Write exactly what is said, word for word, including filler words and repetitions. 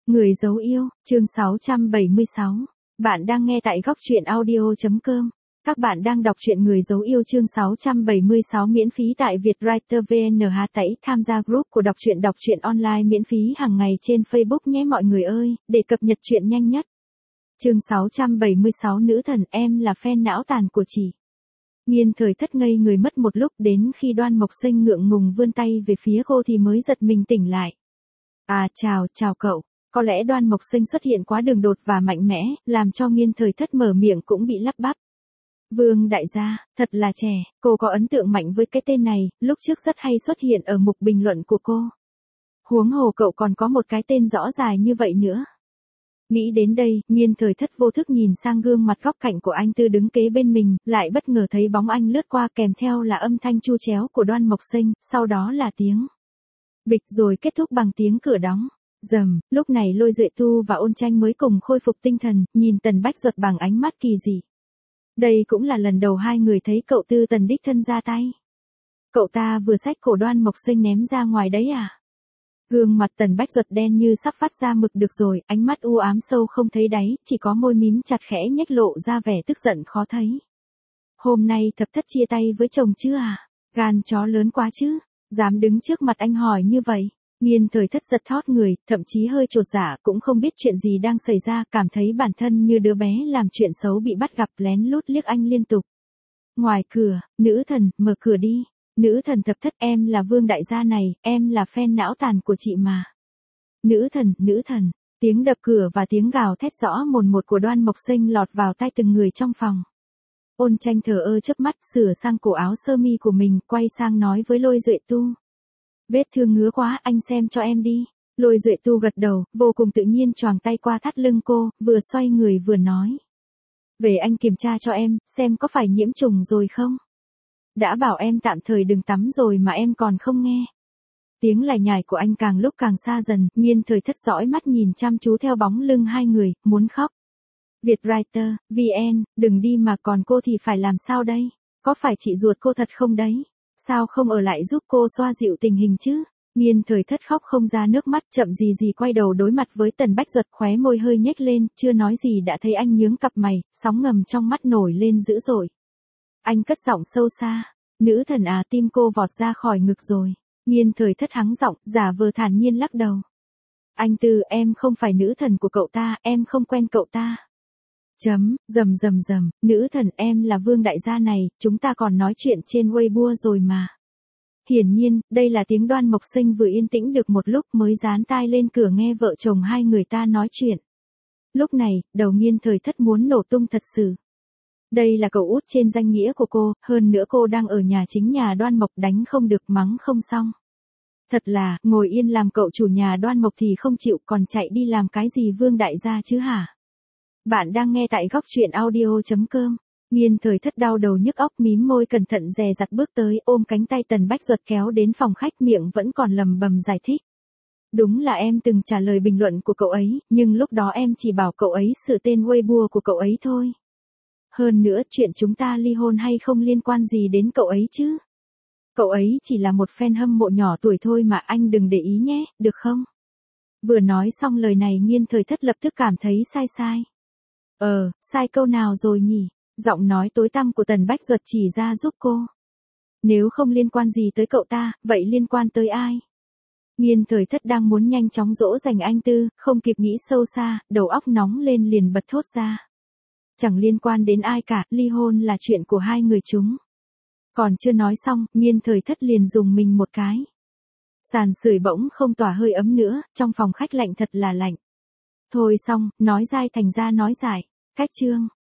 Người dấu yêu, chương sáu trăm bảy mươi sáu. Bạn đang nghe tại góc truyện audio.com. Các bạn đang đọc truyện Người dấu yêu chương sáu trăm bảy mươi sáu miễn phí tại Vietwriter vê en hát tẩy tham gia group của đọc truyện đọc truyện online miễn phí hàng ngày trên Facebook nhé mọi người ơi, để cập nhật truyện nhanh nhất. Chương sáu trăm bảy mươi sáu Nữ thần em là fan não tàn của chị. Nghiên Thời Thất ngây người mất một lúc, đến khi Đoan Mộc Sinh ngượng ngùng vươn tay về phía cô thì mới giật mình tỉnh lại. À chào, chào cậu. Có lẽ Đoan Mộc Sinh xuất hiện quá đường đột và mạnh mẽ, làm cho Nghiên Thời Thất mở miệng cũng bị lắp bắp. Vương đại gia, thật là trẻ, cô có ấn tượng mạnh với cái tên này, lúc trước rất hay xuất hiện ở mục bình luận của cô. Huống hồ cậu còn có một cái tên rõ dài như vậy nữa. Nghĩ đến đây, Nghiên Thời Thất vô thức nhìn sang gương mặt góc cạnh của anh Tư đứng kế bên mình, lại bất ngờ thấy bóng anh lướt qua kèm theo là âm thanh chu chéo của Đoan Mộc Sinh, sau đó là tiếng bịch rồi kết thúc bằng tiếng cửa đóng. Rầm, lúc này Lôi Duệ Tu và Ôn Tranh mới cùng khôi phục tinh thần, nhìn Tần Bách Duật bằng ánh mắt kỳ dị. Đây cũng là lần đầu hai người thấy cậu Tư Tần đích thân ra tay. Cậu ta vừa xách cổ Đoan Mộc Sinh ném ra ngoài đấy à? Gương mặt Tần Bách Duật đen như sắp phát ra mực được rồi, ánh mắt u ám sâu không thấy đáy, chỉ có môi mím chặt khẽ nhếch lộ ra vẻ tức giận khó thấy. Hôm nay Thập Thất chia tay với chồng chứ à? Gan chó lớn quá chứ, dám đứng trước mặt anh hỏi như vậy. Nghiên Thời Thất giật thót người, thậm chí hơi chột dạ, cũng không biết chuyện gì đang xảy ra, cảm thấy bản thân như đứa bé làm chuyện xấu bị bắt gặp, lén lút liếc anh liên tục. Ngoài cửa, nữ thần, mở cửa đi. Nữ thần Thập Thất, em là Vương đại gia này, em là fan não tàn của chị mà. Nữ thần, nữ thần, tiếng đập cửa và tiếng gào thét rõ mồn một của Đoan Mộc Sinh lọt vào tai từng người trong phòng. Ôn Tranh thờ ơ chớp mắt, sửa sang cổ áo sơ mi của mình, quay sang nói với Lôi Duệ Tu. Vết thương ngứa quá, anh xem cho em đi. Lôi Duệ Tu gật đầu, vô cùng tự nhiên choàng tay qua thắt lưng cô, vừa xoay người vừa nói. Về anh kiểm tra cho em, xem có phải nhiễm trùng rồi không? Đã bảo em tạm thời đừng tắm rồi mà em còn không nghe. Tiếng lải nhải của anh càng lúc càng xa dần, Nghiên Thời Thất dõi mắt nhìn chăm chú theo bóng lưng hai người, muốn khóc. Vietwriter, vê en, đừng đi mà còn cô thì phải làm sao đây? Có phải chị ruột cô thật không đấy? Sao không ở lại giúp cô xoa dịu tình hình chứ? Nghiên Thời Thất khóc không ra nước mắt, chậm gì gì quay đầu đối mặt với Tần Bách Duật, khóe môi hơi nhếch lên, chưa nói gì đã thấy anh nhướng cặp mày, sóng ngầm trong mắt nổi lên dữ dội. Anh cất giọng sâu xa, nữ thần à, tim cô vọt ra khỏi ngực rồi. Nghiên Thời Thất hắng giọng, giả vờ thản nhiên lắc đầu. Anh Tư, em không phải nữ thần của cậu ta, em không quen cậu ta. Chấm, rầm rầm rầm, nữ thần em là Vương đại gia này, chúng ta còn nói chuyện trên Weibo rồi mà. Hiển nhiên, đây là tiếng Đoan Mộc Sinh vừa yên tĩnh được một lúc mới dán tai lên cửa nghe vợ chồng hai người ta nói chuyện. Lúc này, đầu Nghiên Thời Thất muốn nổ tung thật sự. Đây là cậu út trên danh nghĩa của cô, hơn nữa cô đang ở nhà chính nhà Đoan Mộc, đánh không được mắng không xong. Thật là, ngồi yên làm cậu chủ nhà Đoan Mộc thì không chịu, còn chạy đi làm cái gì Vương đại gia chứ hả? Bạn đang nghe tại góc truyện audio.com. Nghiên Thời Thất đau đầu nhức óc, mím môi cẩn thận dè dặt bước tới, ôm cánh tay Tần Bách Duật kéo đến phòng khách, miệng vẫn còn lầm bầm giải thích. Đúng là em từng trả lời bình luận của cậu ấy, nhưng lúc đó em chỉ bảo cậu ấy sửa tên Weibo của cậu ấy thôi. Hơn nữa, chuyện chúng ta ly hôn hay không liên quan gì đến cậu ấy chứ? Cậu ấy chỉ là một fan hâm mộ nhỏ tuổi thôi mà, anh đừng để ý nhé, được không? Vừa nói xong lời này, Nghiên Thời Thất lập tức cảm thấy sai sai. Ờ, sai câu nào rồi nhỉ? Giọng nói tối tăm của Tần Bách Duật chỉ ra giúp cô. Nếu không liên quan gì tới cậu ta, vậy liên quan tới ai? Nghiên Thời Thất đang muốn nhanh chóng dỗ dành anh Tư, không kịp nghĩ sâu xa, đầu óc nóng lên liền bật thốt ra. Chẳng liên quan đến ai cả, ly hôn là chuyện của hai người chúng. Còn chưa nói xong, Nghiên Thời Thất liền dùng mình một cái. Sàn sưởi bỗng không tỏa hơi ấm nữa, trong phòng khách lạnh thật là lạnh. Thôi xong, nói dai thành ra nói dài. Cách chương.